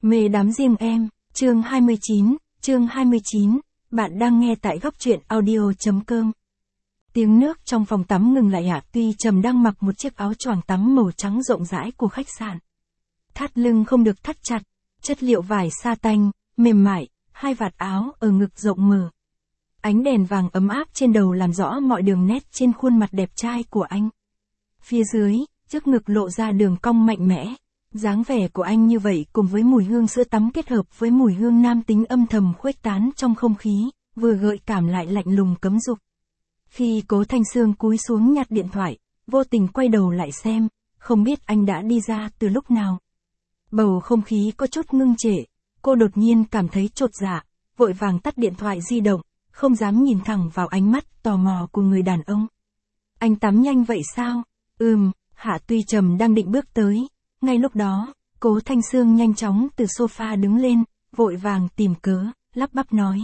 Mê đắm riêng em, chương 29, bạn đang nghe tại góc truyện audio.com. Tiếng nước trong phòng tắm ngừng lại. Hạ Tuy Trầm đang mặc một chiếc áo choàng tắm màu trắng rộng rãi của khách sạn. Thắt lưng không được thắt chặt, chất liệu vải sa tanh, mềm mại, hai vạt áo ở ngực rộng mở. Ánh đèn vàng ấm áp trên đầu làm rõ mọi đường nét trên khuôn mặt đẹp trai của anh. Phía dưới, trước ngực lộ ra đường cong mạnh mẽ. Dáng vẻ của anh như vậy cùng với mùi hương sữa tắm kết hợp với mùi hương nam tính âm thầm khuếch tán trong không khí, vừa gợi cảm lại lạnh lùng cấm dục. Khi Cố Thanh Sương cúi xuống nhặt điện thoại, vô tình quay đầu lại xem, không biết anh đã đi ra từ lúc nào. Bầu không khí có chút ngưng trệ, cô đột nhiên cảm thấy chột dạ, vội vàng tắt điện thoại di động, không dám nhìn thẳng vào ánh mắt tò mò của người đàn ông. Anh tắm nhanh vậy sao? Hạ Tuy Trầm đang định bước tới. Ngay lúc đó, Cố Thanh Sương nhanh chóng từ sofa đứng lên, vội vàng tìm cớ, lắp bắp nói.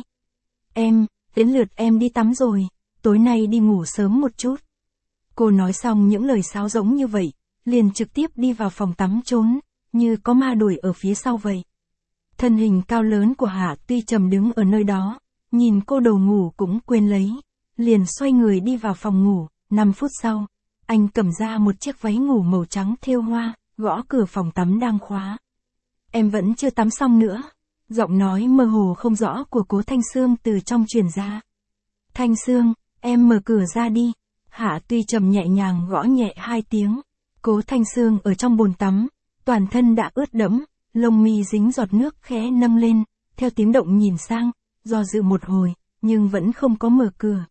Đến lượt em đi tắm rồi, tối nay đi ngủ sớm một chút. Cô nói xong những lời sáo rỗng như vậy, liền trực tiếp đi vào phòng tắm trốn, như có ma đuổi ở phía sau vậy. Thân hình cao lớn của Hạ Tuy Trầm đứng ở nơi đó, nhìn cô đồ ngủ cũng quên lấy, liền xoay người đi vào phòng ngủ. 5 phút sau, anh cầm ra một chiếc váy ngủ màu trắng thêu hoa, gõ cửa phòng tắm đang khóa. Em vẫn chưa tắm xong nữa. Giọng nói mơ hồ không rõ của Cố Thanh Sương từ trong truyền ra. Thanh Sương, em mở cửa ra đi. Hạ Tuy Trầm nhẹ nhàng gõ nhẹ 2 tiếng. Cố Thanh Sương ở trong bồn tắm, toàn thân đã ướt đẫm, lông mi dính giọt nước khẽ nâng lên, theo tiếng động nhìn sang, do dự một hồi, nhưng vẫn không có mở cửa.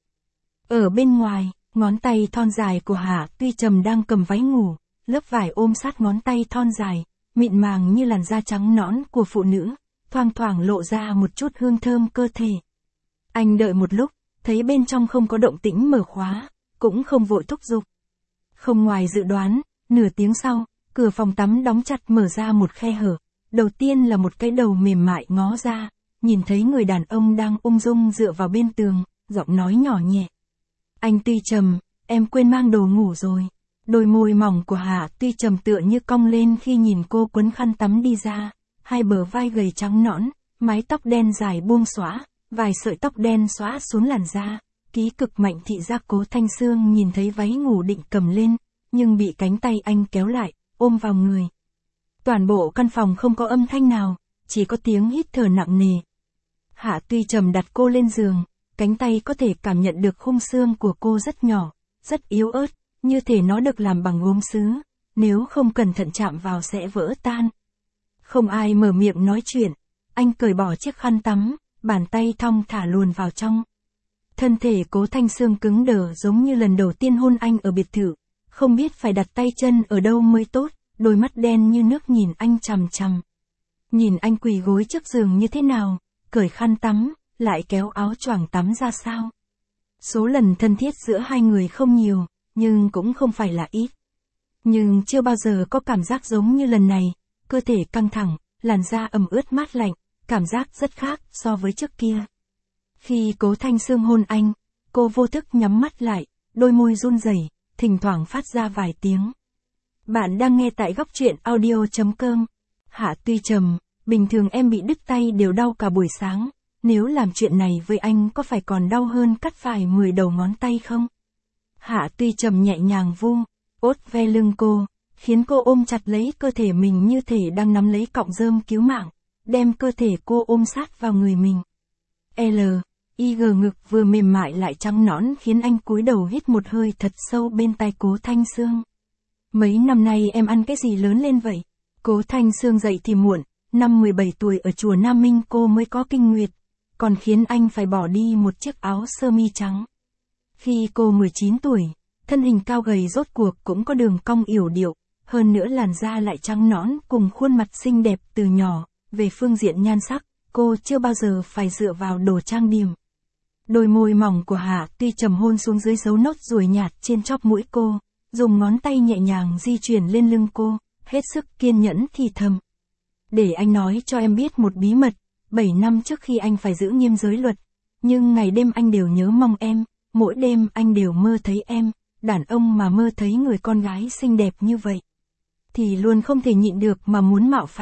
Ở bên ngoài, ngón tay thon dài của Hạ Tuy Trầm đang cầm váy ngủ. Lớp vải ôm sát ngón tay thon dài, mịn màng như làn da trắng nõn của phụ nữ, thoang thoảng lộ ra một chút hương thơm cơ thể. Anh đợi một lúc, thấy bên trong không có động tĩnh mở khóa, cũng không vội thúc giục. Không ngoài dự đoán, nửa tiếng sau, cửa phòng tắm đóng chặt mở ra một khe hở. Đầu tiên là một cái đầu mềm mại ngó ra, nhìn thấy người đàn ông đang ung dung dựa vào bên tường, giọng nói nhỏ nhẹ. Anh Tuy Trầm, em quên mang đồ ngủ rồi. Đôi môi mỏng của Hạ Tuy Trầm tựa như cong lên khi nhìn cô quấn khăn tắm đi ra, hai bờ vai gầy trắng nõn, mái tóc đen dài buông xõa, vài sợi tóc đen xõa xuống làn da, ký cực mạnh thị giác. Cố Thanh Sương nhìn thấy váy ngủ định cầm lên, nhưng bị cánh tay anh kéo lại, ôm vào người. Toàn bộ căn phòng không có âm thanh nào, chỉ có tiếng hít thở nặng nề. Hạ Tuy Trầm đặt cô lên giường, cánh tay có thể cảm nhận được khung xương của cô rất nhỏ, rất yếu ớt. Như thể nó được làm bằng gốm sứ, nếu không cẩn thận chạm vào sẽ vỡ tan. Không ai mở miệng nói chuyện, anh cởi bỏ chiếc khăn tắm, bàn tay thong thả luồn vào trong. Thân thể Cố Thanh Sương cứng đờ giống như lần đầu tiên hôn anh ở biệt thự, không biết phải đặt tay chân ở đâu mới tốt, đôi mắt đen như nước nhìn anh chằm chằm. Nhìn anh quỳ gối trước giường như thế nào, cởi khăn tắm, lại kéo áo choàng tắm ra sao. Số lần thân thiết giữa hai người không nhiều, nhưng cũng không phải là ít. Nhưng chưa bao giờ có cảm giác giống như lần này, cơ thể căng thẳng, làn da ẩm ướt mát lạnh, cảm giác rất khác so với trước kia. Khi Cố Thanh Sương hôn anh, cô vô thức nhắm mắt lại, đôi môi run rẩy, thỉnh thoảng phát ra vài tiếng. Bạn đang nghe tại góc truyện audio.com. Hạ Tuy Trầm, bình thường em bị đứt tay đều đau cả buổi sáng, nếu làm chuyện này với anh có phải còn đau hơn cắt phải 10 đầu ngón tay không? Hạ Tuy Trầm nhẹ nhàng vung, ốt ve lưng cô, khiến cô ôm chặt lấy cơ thể mình như thể đang nắm lấy cọng rơm cứu mạng, đem cơ thể cô ôm sát vào người mình. Ngực vừa mềm mại lại trắng nõn khiến anh cúi đầu hít một hơi thật sâu bên tai Cố Thanh Sương. Mấy năm nay em ăn cái gì lớn lên vậy? Cố Thanh Sương dậy thì muộn, năm 17 tuổi ở chùa Nam Minh cô mới có kinh nguyệt, còn khiến anh phải bỏ đi một chiếc áo sơ mi trắng. Khi cô 19 tuổi, thân hình cao gầy rốt cuộc cũng có đường cong yểu điệu, hơn nữa làn da lại trắng nõn cùng khuôn mặt xinh đẹp từ nhỏ. Về phương diện nhan sắc, cô chưa bao giờ phải dựa vào đồ trang điểm. Đôi môi mỏng của Hạ Tuy Trầm hôn xuống dưới dấu nốt ruồi nhạt trên chóp mũi cô, dùng ngón tay nhẹ nhàng di chuyển lên lưng cô, hết sức kiên nhẫn thì thầm. Để anh nói cho em biết một bí mật, 7 năm trước khi anh phải giữ nghiêm giới luật, nhưng ngày đêm anh đều nhớ mong em. Mỗi đêm anh đều mơ thấy em, đàn ông mà mơ thấy người con gái xinh đẹp như vậy, thì luôn không thể nhịn được mà muốn mạo phạm.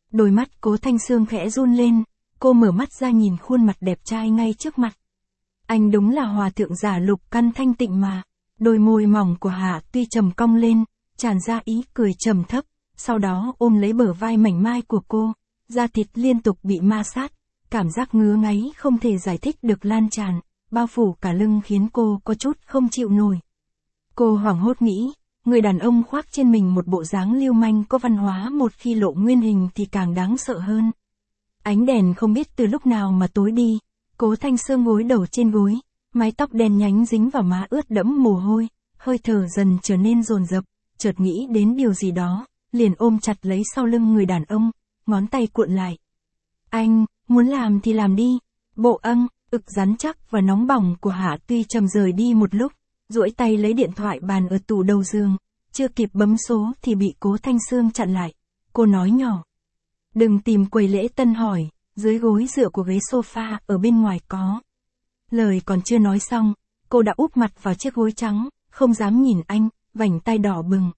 Đôi mắt Cố Thanh Sương khẽ run lên, cô mở mắt ra nhìn khuôn mặt đẹp trai ngay trước mặt. Anh đúng là hòa thượng giả lục căn thanh tịnh mà. Đôi môi mỏng của Hạ Tuy Trầm cong lên, tràn ra ý cười trầm thấp, sau đó ôm lấy bờ vai mảnh mai của cô, da thịt liên tục bị ma sát, cảm giác ngứa ngáy không thể giải thích được lan tràn, bao phủ cả lưng khiến cô có chút không chịu nổi. Cô hoảng hốt nghĩ, người đàn ông khoác trên mình một bộ dáng lưu manh có văn hóa một khi lộ nguyên hình thì càng đáng sợ hơn. Ánh đèn không biết từ lúc nào mà tối đi, Cố Thanh Sương gối đầu trên gối, mái tóc đen nhánh dính vào má ướt đẫm mồ hôi, hơi thở dần trở nên dồn dập, chợt nghĩ đến điều gì đó, liền ôm chặt lấy sau lưng người đàn ông, ngón tay cuộn lại. Anh, muốn làm thì làm đi. Bộ ực rắn chắc và nóng bỏng của Hạ Tuy Trầm rời đi một lúc, duỗi tay lấy điện thoại bàn ở tủ đầu giường, chưa kịp bấm số thì bị Cố Thanh Sương chặn lại. Cô nói nhỏ. Đừng tìm quầy lễ tân hỏi, dưới gối dựa của ghế sofa ở bên ngoài có. Lời còn chưa nói xong, cô đã úp mặt vào chiếc gối trắng, không dám nhìn anh, vành tai đỏ bừng.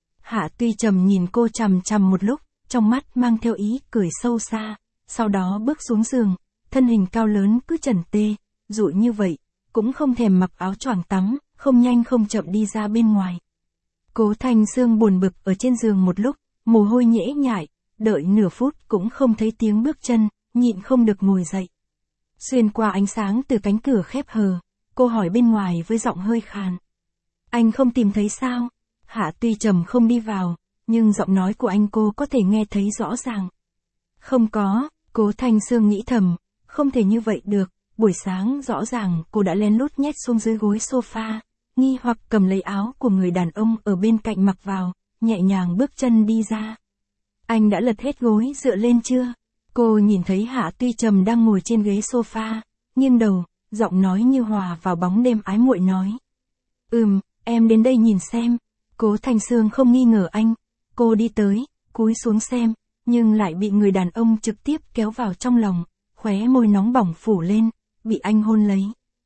Hạ Tuy Trầm nhìn cô chằm chằm một lúc, trong mắt mang theo ý cười sâu xa, sau đó bước xuống giường, thân hình cao lớn cứ chần tê, dụi như vậy, cũng không thèm mặc áo choàng tắm, không nhanh không chậm đi ra bên ngoài. Cố Thanh Sương buồn bực ở trên giường một lúc, mồ hôi nhễ nhại, đợi nửa phút cũng không thấy tiếng bước chân, nhịn không được ngồi dậy. Xuyên qua ánh sáng từ cánh cửa khép hờ, cô hỏi bên ngoài với giọng hơi khàn. Anh không tìm thấy sao? Hạ Tuy Trầm không đi vào, nhưng giọng nói của anh cô có thể nghe thấy rõ ràng. Không có, Cố Thanh Sương nghĩ thầm, không thể như vậy được, buổi sáng rõ ràng cô đã lén lút nhét xuống dưới gối sofa, nghi hoặc cầm lấy áo của người đàn ông ở bên cạnh mặc vào, nhẹ nhàng bước chân đi ra. Anh đã lật hết gối dựa lên chưa? Cô nhìn thấy Hạ Tuy Trầm đang ngồi trên ghế sofa, nghiêng đầu, giọng nói như hòa vào bóng đêm ái muội nói. Em đến đây nhìn xem. Cố Thanh Sương không nghi ngờ anh, cô đi tới, cúi xuống xem, nhưng lại bị người đàn ông trực tiếp kéo vào trong lòng, khóe môi nóng bỏng phủ lên, bị anh hôn lấy.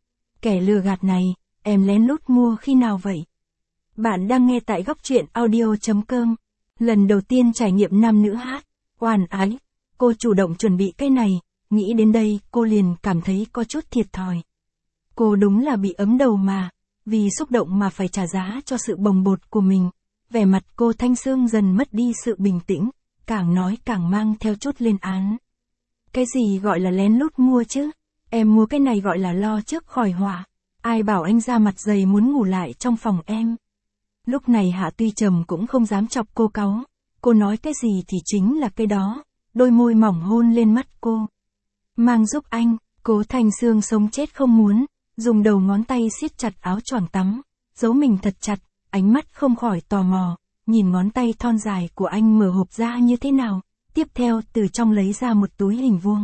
Kẻ lừa gạt này, em lén lút mua khi nào vậy? Bạn đang nghe tại góc truyện audio.com. Lần đầu tiên trải nghiệm nam nữ hát, oàn ái, cô chủ động chuẩn bị cái này, nghĩ đến đây cô liền cảm thấy có chút thiệt thòi. Cô đúng là bị ấm đầu mà, vì xúc động mà phải trả giá cho sự bồng bột của mình. Vẻ mặt cô Thanh Sương dần mất đi sự bình tĩnh, càng nói càng mang theo chút lên án. Cái gì gọi là lén lút mua chứ? Em mua cái này gọi là lo trước khỏi họa. Ai bảo anh ra mặt dày muốn ngủ lại trong phòng em? Lúc này Hạ Tuy Trầm cũng không dám chọc cô cáu. Cô nói cái gì thì chính là cái đó. Đôi môi mỏng hôn lên mắt cô. Mang giúp anh, Cố Thanh Sương sống chết không muốn, dùng đầu ngón tay siết chặt áo choàng tắm, giấu mình thật chặt, ánh mắt không khỏi tò mò, nhìn ngón tay thon dài của anh mở hộp ra như thế nào, tiếp theo từ trong lấy ra một túi hình vuông.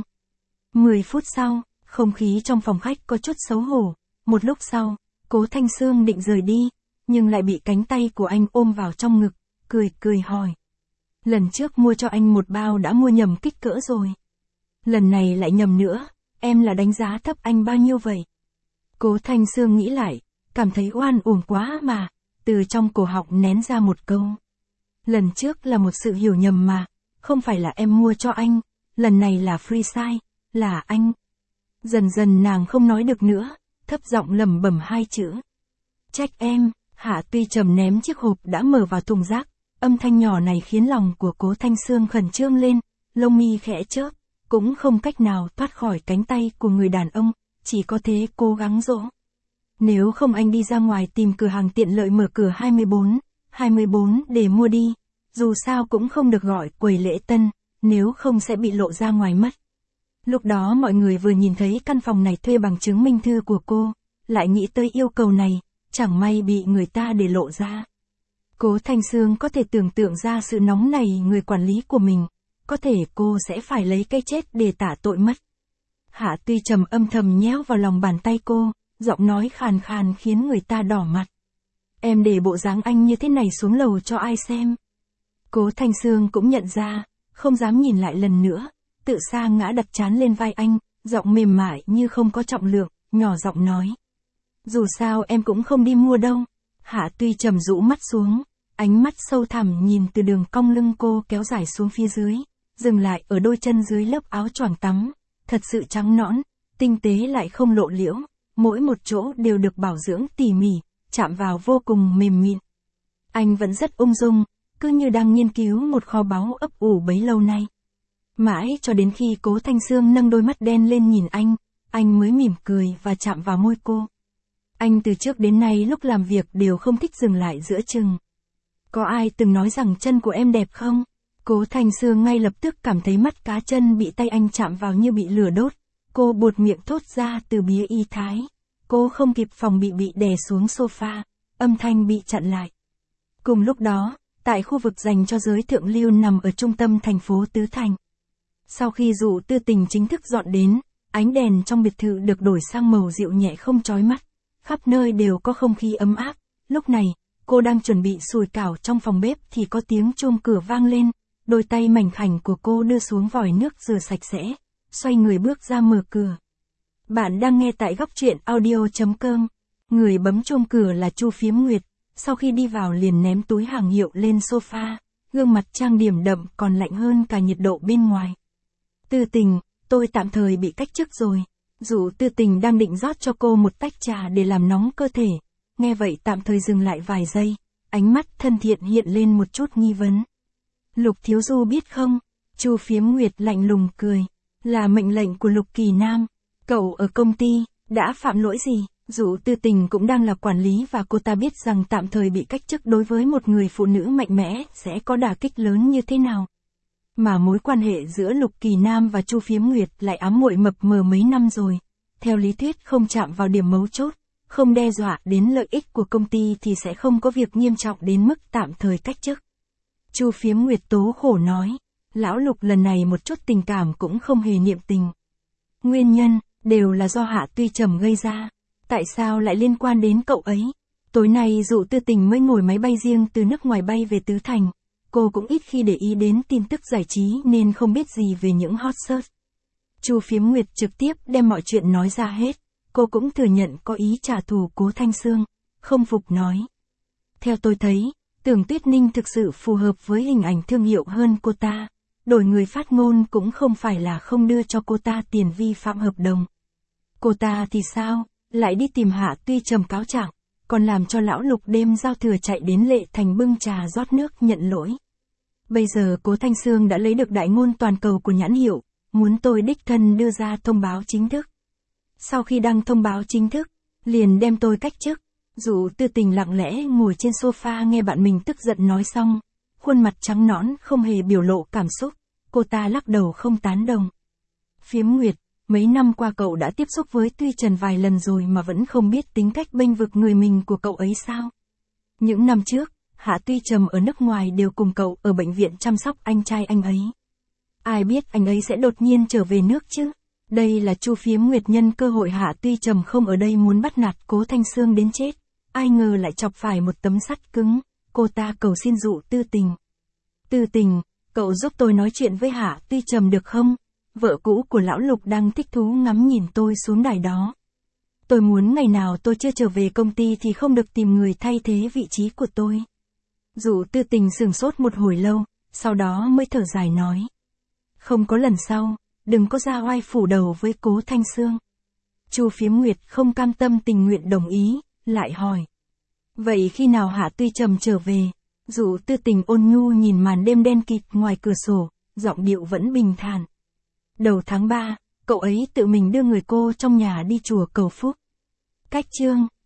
10 phút sau, không khí trong phòng khách có chút xấu hổ, một lúc sau, Cố Thanh Sương định rời đi, nhưng lại bị cánh tay của anh ôm vào trong ngực, cười hỏi. Lần trước mua cho anh một bao đã mua nhầm kích cỡ rồi. Lần này lại nhầm nữa, em là đánh giá thấp anh bao nhiêu vậy? Cố Thanh Sương nghĩ lại, cảm thấy oan uổng quá mà, từ trong cổ họng nén ra một câu. Lần trước là một sự hiểu nhầm mà, không phải là em mua cho anh, lần này là free size, là anh. Dần dần nàng không nói được nữa, thấp giọng lẩm bẩm hai chữ. Trách em. Hạ Tuy Trầm ném chiếc hộp đã mở vào thùng rác, âm thanh nhỏ này khiến lòng của Cố Thanh Sương khẩn trương lên, lông mi khẽ chớp, cũng không cách nào thoát khỏi cánh tay của người đàn ông, chỉ có thế cố gắng dỗ. Nếu không anh đi ra ngoài tìm cửa hàng tiện lợi mở cửa 24 để mua đi, dù sao cũng không được gọi quầy lễ tân, nếu không sẽ bị lộ ra ngoài mất. Lúc đó mọi người vừa nhìn thấy căn phòng này thuê bằng chứng minh thư của cô, lại nghĩ tới yêu cầu này, chẳng may bị người ta để lộ ra. Cố Thanh Sương có thể tưởng tượng ra sự nóng này người quản lý của mình, có thể cô sẽ phải lấy cái chết để tả tội mất. Hạ Tuy Trầm âm thầm nhéo vào lòng bàn tay cô, giọng nói khàn khàn khiến người ta đỏ mặt. Em để bộ dáng anh như thế này xuống lầu cho ai xem? Cố Thanh Sương cũng nhận ra, không dám nhìn lại lần nữa, tự sa ngã đặt trán lên vai anh, giọng mềm mại như không có trọng lượng, nhỏ giọng nói. Dù sao em cũng không đi mua đâu. Hạ Tuy Trầm rũ mắt xuống, ánh mắt sâu thẳm nhìn từ đường cong lưng cô kéo dài xuống phía dưới, dừng lại ở đôi chân dưới lớp áo choàng tắm, thật sự trắng nõn, tinh tế lại không lộ liễu, mỗi một chỗ đều được bảo dưỡng tỉ mỉ, chạm vào vô cùng mềm mịn. Anh vẫn rất ung dung, cứ như đang nghiên cứu một kho báu ấp ủ bấy lâu nay. Mãi cho đến khi Cố Thanh Sương nâng đôi mắt đen lên nhìn anh mới mỉm cười và chạm vào môi cô. Anh từ trước đến nay lúc làm việc đều không thích dừng lại giữa chừng. Có ai từng nói rằng chân của em đẹp không? Cố Thanh Sương ngay lập tức cảm thấy mắt cá chân bị tay anh chạm vào như bị lửa đốt. Cô buột miệng thốt ra từ bía y thái. Cô không kịp phòng bị đè xuống sofa, âm thanh bị chặn lại. Cùng lúc đó, tại khu vực dành cho giới thượng lưu nằm ở trung tâm thành phố Tứ Thành. Sau khi Dụ Tư Tình chính thức dọn đến, ánh đèn trong biệt thự được đổi sang màu dịu nhẹ không chói mắt. Khắp nơi đều có không khí ấm áp. Lúc này, cô đang chuẩn bị sủi cảo trong phòng bếp thì có tiếng chuông cửa vang lên. Đôi tay mảnh khảnh của cô đưa xuống vòi nước rửa sạch sẽ, xoay người bước ra mở cửa. Bạn đang nghe tại góc truyện audio.com. Người bấm chuông cửa là Chu Phiếm Nguyệt, sau khi đi vào liền ném túi hàng hiệu lên sofa, gương mặt trang điểm đậm còn lạnh hơn cả nhiệt độ bên ngoài. Tư Tình, tôi tạm thời bị cách chức rồi. Dụ Tư Tình đang định rót cho cô một tách trà để làm nóng cơ thể. Nghe vậy tạm thời dừng lại vài giây, ánh mắt thân thiện hiện lên một chút nghi vấn. Lục Thiếu Du biết không? Chu Phiếm Nguyệt lạnh lùng cười. Là mệnh lệnh của Lục Kỳ Nam. Cậu ở công ty, đã phạm lỗi gì? Dụ Tư Tình cũng đang là quản lý và cô ta biết rằng tạm thời bị cách chức đối với một người phụ nữ mạnh mẽ sẽ có đả kích lớn như thế nào. Mà mối quan hệ giữa Lục Kỳ Nam và Chu Phiếm Nguyệt lại ám muội mập mờ mấy năm rồi. Theo lý thuyết không chạm vào điểm mấu chốt, không đe dọa đến lợi ích của công ty thì sẽ không có việc nghiêm trọng đến mức tạm thời cách chức. Chu Phiếm Nguyệt tố khổ nói, lão Lục lần này một chút tình cảm cũng không hề niệm tình. Nguyên nhân, đều là do Hạ Tuy Trầm gây ra. Tại sao lại liên quan đến cậu ấy? Tối nay Dụ Tư Tình mới ngồi máy bay riêng từ nước ngoài bay về Tứ Thành. Cô cũng ít khi để ý đến tin tức giải trí nên không biết gì về những hot search. Chu Phiếm Nguyệt trực tiếp đem mọi chuyện nói ra hết. Cô cũng thừa nhận có ý trả thù Cố Thanh Sương. Không phục nói. Theo tôi thấy, Tưởng Tuyết Ninh thực sự phù hợp với hình ảnh thương hiệu hơn cô ta. Đổi người phát ngôn cũng không phải là không đưa cho cô ta tiền vi phạm hợp đồng. Cô ta thì sao? Lại đi tìm Hạ Tuy Trầm cáo trạng, còn làm cho lão Lục đêm giao thừa chạy đến Lệ Thành bưng trà rót nước nhận lỗi. Bây giờ Cố Thanh Sương đã lấy được đại ngôn toàn cầu của nhãn hiệu, muốn tôi đích thân đưa ra thông báo chính thức. Sau khi đăng thông báo chính thức, liền đem tôi cách chức. Dụ Tư Tình lặng lẽ ngồi trên sofa nghe bạn mình tức giận nói xong, khuôn mặt trắng nõn không hề biểu lộ cảm xúc, cô ta lắc đầu không tán đồng. Phiếm Nguyệt, mấy năm qua cậu đã tiếp xúc với Tuy Trần vài lần rồi mà vẫn không biết tính cách bênh vực người mình của cậu ấy sao? Những năm trước, Hạ Tuy Trầm ở nước ngoài đều cùng cậu ở bệnh viện chăm sóc anh trai anh ấy. Ai biết anh ấy sẽ đột nhiên trở về nước chứ? Đây là Chu Phiếm Nguyệt nhân cơ hội Hạ Tuy Trầm không ở đây muốn bắt nạt Cố Thanh Sương đến chết. Ai ngờ lại chọc phải một tấm sắt cứng, cô ta cầu xin Dụ Tư Tình. Tư Tình, cậu giúp tôi nói chuyện với Hạ Tuy Trầm được không? Vợ cũ của lão Lục đang thích thú ngắm nhìn tôi xuống đài đó. Tôi muốn ngày nào tôi chưa trở về công ty thì không được tìm người thay thế vị trí của tôi. Dụ Tư Tình sửng sốt một hồi lâu, sau đó mới thở dài nói. Không có lần sau, đừng có ra oai phủ đầu với Cố Thanh Sương. Chu Phiếm Nguyệt không cam tâm tình nguyện đồng ý, lại hỏi. Vậy khi nào Hạ Tuy Trầm trở về? Dụ Tư Tình ôn nhu nhìn màn đêm đen kịt ngoài cửa sổ, giọng điệu vẫn bình thản. Đầu tháng 3, cậu ấy tự mình đưa người cô trong nhà đi chùa cầu phúc. Cách chương